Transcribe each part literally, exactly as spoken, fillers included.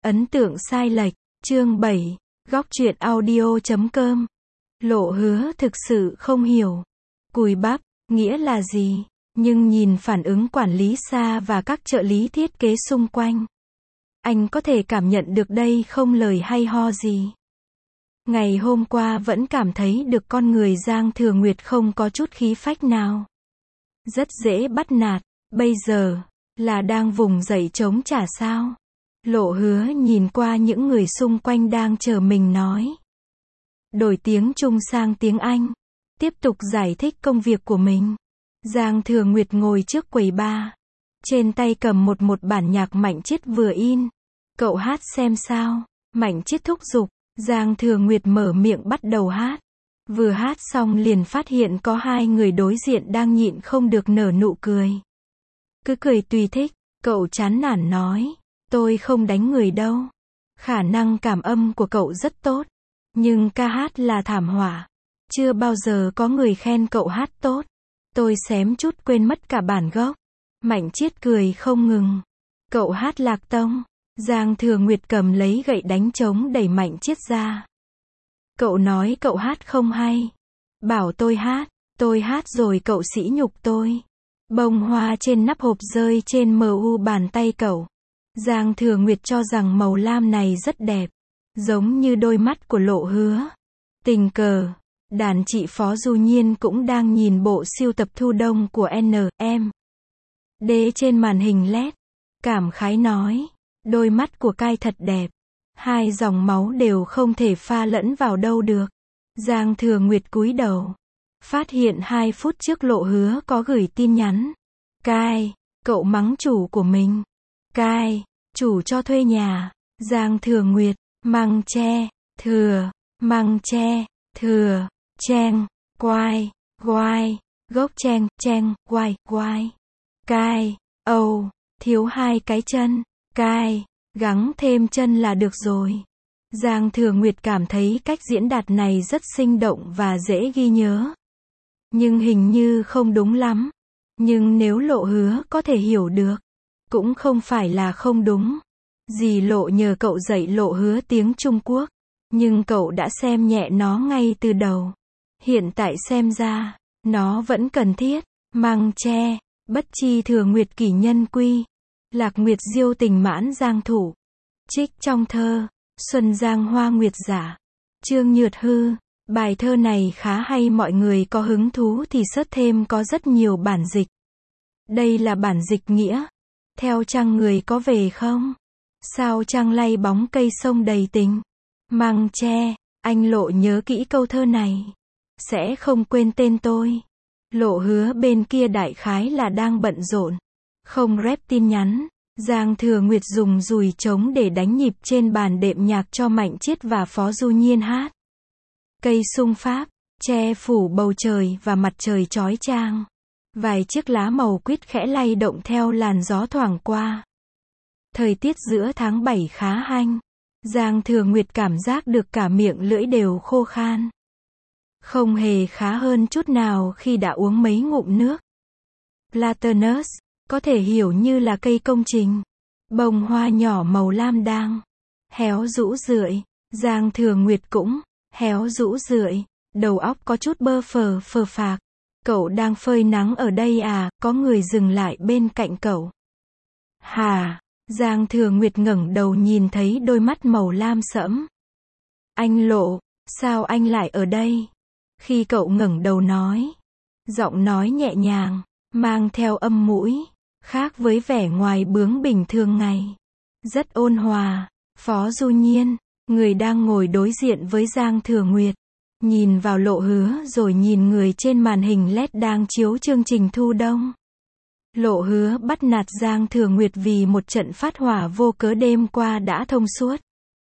Ấn tượng sai lệch, chương bảy, góc truyện audio chấm com. Lộ Hứa thực sự không hiểu. Cùi bắp, nghĩa là gì? Nhưng nhìn phản ứng quản lý Sa và các trợ lý thiết kế xung quanh, anh có thể cảm nhận được đây không lời hay ho gì. Ngày hôm qua vẫn cảm thấy được con người Giang Thừa Nguyệt không có chút khí phách nào. Rất dễ bắt nạt, bây giờ, là đang vùng dậy chống trả sao? Lộ Hứa nhìn qua những người xung quanh đang chờ mình nói. Đổi tiếng Trung sang tiếng Anh. Tiếp tục giải thích công việc của mình. Giang Thừa Nguyệt ngồi trước quầy bar. Trên tay cầm một một bản nhạc Mạnh Chiết vừa in. Cậu hát xem sao? Mạnh Chiết thúc giục. Giang Thừa Nguyệt mở miệng bắt đầu hát. Vừa hát xong liền phát hiện có hai người đối diện đang nhịn không được nở nụ cười. Cứ cười tùy thích, cậu chán nản nói. Tôi không đánh người đâu. Khả năng cảm âm của cậu rất tốt. Nhưng ca hát là thảm họa. Chưa bao giờ có người khen cậu hát tốt. Tôi xém chút quên mất cả bản gốc. Mạnh Chiết cười không ngừng. Cậu hát lạc tông. Giang Thừa Nguyệt cầm lấy gậy đánh trống đẩy Mạnh Chiết ra. Cậu nói cậu hát không hay. Bảo tôi hát. Tôi hát rồi cậu sỉ nhục tôi. Bông hoa trên nắp hộp rơi trên mờ u bàn tay cậu. Giang Thừa Nguyệt cho rằng màu lam này rất đẹp. Giống như đôi mắt của Lộ Hứa. Tình cờ, đàn chị Phó Du Nhiên cũng đang nhìn bộ sưu tập thu đông của en em đê trên màn hình led. Cảm khái nói, đôi mắt của Cai thật đẹp. Hai dòng máu đều không thể pha lẫn vào đâu được. Giang Thừa Nguyệt cúi đầu. Phát hiện hai phút trước Lộ Hứa có gửi tin nhắn. Cai, cậu mắng chủ của mình. Cai, chủ cho thuê nhà. Giang Thừa Nguyệt, măng tre, thừa, măng tre, thừa, cheng, quai, quai, gốc cheng, cheng, quai, quai. Cai, âu, thiếu hai cái chân. Cai, gắng thêm chân là được rồi. Giang Thừa Nguyệt cảm thấy cách diễn đạt này rất sinh động và dễ ghi nhớ. Nhưng hình như không đúng lắm. Nhưng nếu Lộ Hứa có thể hiểu được, cũng không phải là không đúng. Dì Lộ nhờ cậu dạy Lộ Hứa tiếng Trung Quốc. Nhưng cậu đã xem nhẹ nó ngay từ đầu. Hiện tại xem ra, nó vẫn cần thiết. Măng tre, bất chi thừa nguyệt kỷ nhân quy. Lạc nguyệt diêu tình mãn giang thủ. Trích trong thơ, Xuân Giang hoa nguyệt giả. Trương Nhược Hư. Bài thơ này khá hay, mọi người có hứng thú thì search thêm, có rất nhiều bản dịch. Đây là bản dịch nghĩa. Theo Trăng người có về không? Sao Trăng lay bóng cây sông đầy tình. Măng tre, anh Lộ nhớ kỹ câu thơ này. Sẽ không quên tên tôi. Lộ Hứa bên kia đại khái là đang bận rộn. Không rep tin nhắn. Giang Thừa Nguyệt dùng dùi trống để đánh nhịp trên bàn đệm nhạc cho Mạnh Chiết và Phó Du Nhiên hát. Cây sung pháp, che phủ bầu trời và mặt trời chói chang. Vài chiếc lá màu quýt khẽ lay động theo làn gió thoảng qua. Thời tiết giữa tháng bảy khá hanh. Giang Thừa Nguyệt cảm giác được cả miệng lưỡi đều khô khan. Không hề khá hơn chút nào khi đã uống mấy ngụm nước. Platanus, có thể hiểu như là cây công trình. Bông hoa nhỏ màu lam đang héo rũ rượi. Giang Thừa Nguyệt cũng héo rũ rượi. Đầu óc có chút bơ phờ phờ phạc. Cậu đang phơi nắng ở đây à? Có người dừng lại bên cạnh cậu. Hà. Giang Thừa Nguyệt ngẩng đầu nhìn thấy đôi mắt màu lam sẫm. Anh Lộ, sao anh lại ở đây? Khi cậu ngẩng đầu nói, giọng nói nhẹ nhàng, mang theo âm mũi, khác với vẻ ngoài bướng bỉnh thường ngày. Rất ôn hòa. Phó Du Nhiên, người đang ngồi đối diện với Giang Thừa Nguyệt, nhìn vào Lộ Hứa rồi nhìn người trên màn hình led đang chiếu chương trình thu đông. Lộ Hứa bắt nạt Giang Thừa Nguyệt vì một trận phát hỏa vô cớ đêm qua đã thông suốt.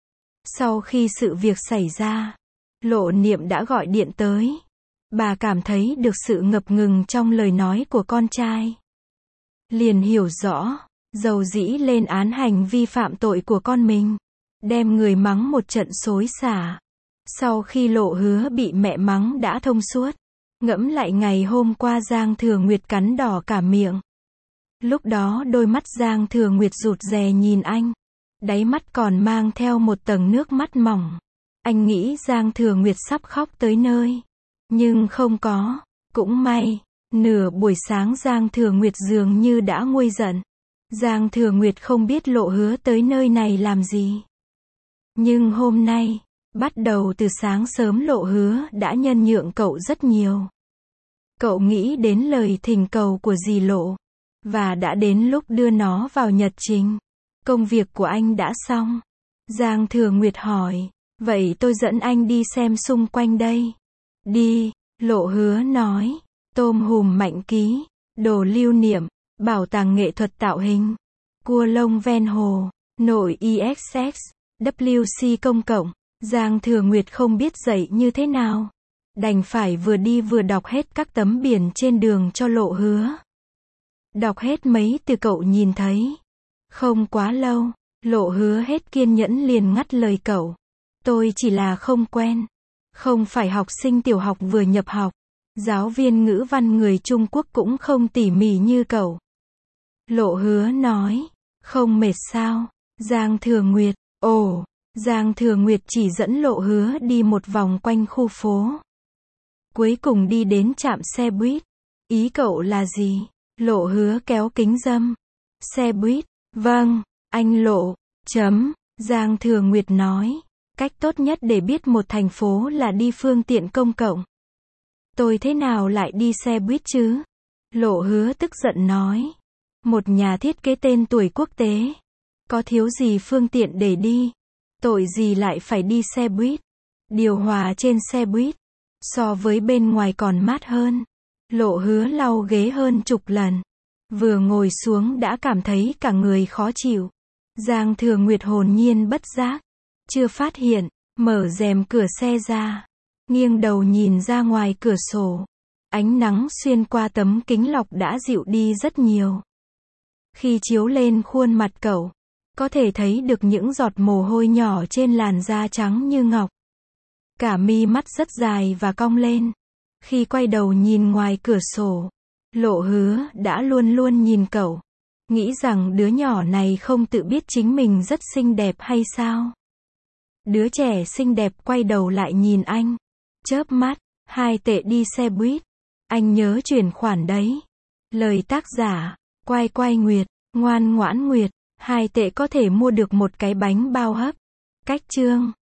Sau khi sự việc xảy ra, Lộ Niệm đã gọi điện tới. Bà cảm thấy được sự ngập ngừng trong lời nói của con trai. Liền hiểu rõ, dầu dĩ lên án hành vi phạm tội của con mình. Đem người mắng một trận xối xả. Sau khi Lộ Hứa bị mẹ mắng đã thông suốt, ngẫm lại ngày hôm qua Giang Thừa Nguyệt cắn đỏ cả miệng. Lúc đó đôi mắt Giang Thừa Nguyệt rụt rè nhìn anh. đáy mắt còn mang theo một tầng nước mắt mỏng. Anh nghĩ Giang Thừa Nguyệt sắp khóc tới nơi. Nhưng không có. Cũng may, nửa buổi sáng Giang Thừa Nguyệt dường như đã nguôi giận. Giang Thừa Nguyệt không biết Lộ Hứa tới nơi này làm gì. Nhưng hôm nay, bắt đầu từ sáng sớm Lộ Hứa đã nhân nhượng cậu rất nhiều. Cậu nghĩ đến lời thỉnh cầu của dì Lộ. Và đã đến lúc đưa nó vào nhật trình. Công việc của anh đã xong. Giang Thừa Nguyệt hỏi, vậy tôi dẫn anh đi xem xung quanh đây. Đi, Lộ Hứa nói. Tôm hùm Mạnh Ký, đồ lưu niệm, bảo tàng nghệ thuật tạo hình, cua lông ven hồ, nội i ích ét, vê xê công cộng. Giang Thừa Nguyệt không biết dạy như thế nào. Đành phải vừa đi vừa đọc hết các tấm biển trên đường cho Lộ Hứa. Đọc hết mấy từ cậu nhìn thấy. Không quá lâu, Lộ Hứa hết kiên nhẫn liền ngắt lời cậu. Tôi chỉ là không quen. Không phải học sinh tiểu học vừa nhập học. Giáo viên ngữ văn người Trung Quốc cũng không tỉ mỉ như cậu. Lộ Hứa nói. Không mệt sao? Giang Thừa Nguyệt. Ồ, Giang Thừa Nguyệt chỉ dẫn Lộ Hứa đi một vòng quanh khu phố. Cuối cùng đi đến trạm xe buýt. Ý cậu là gì? Lộ Hứa kéo kính râm. Xe buýt. Vâng, anh Lộ. Chấm. Giang Thừa Nguyệt nói. Cách tốt nhất để biết một thành phố là đi phương tiện công cộng. Tôi thế nào lại đi xe buýt chứ? Lộ Hứa tức giận nói. Một nhà thiết kế tên tuổi quốc tế. Có thiếu gì phương tiện để đi? Tội gì lại phải đi xe buýt? Điều hòa trên xe buýt. So với bên ngoài còn mát hơn. Lộ Hứa lau ghế hơn chục lần. Vừa ngồi xuống đã cảm thấy cả người khó chịu. Giang Thừa Nguyệt hồn nhiên bất giác. Chưa phát hiện, mở rèm cửa xe ra. Nghiêng đầu nhìn ra ngoài cửa sổ. Ánh nắng xuyên qua tấm kính lọc đã dịu đi rất nhiều. Khi chiếu lên khuôn mặt cậu, có thể thấy được những giọt mồ hôi nhỏ trên làn da trắng như ngọc. Cả mi mắt rất dài và cong lên. Khi quay đầu nhìn ngoài cửa sổ, Lộ Hứa đã luôn luôn nhìn cậu. Nghĩ rằng đứa nhỏ này không tự biết chính mình rất xinh đẹp hay sao? Đứa trẻ xinh đẹp quay đầu lại nhìn anh. Chớp mắt, hai tệ đi xe buýt. Anh nhớ chuyển khoản đấy. Lời tác giả, Quay Quay Nguyệt, ngoan ngoãn Nguyệt. Hai tệ có thể mua được một cái bánh bao hấp. Cách chương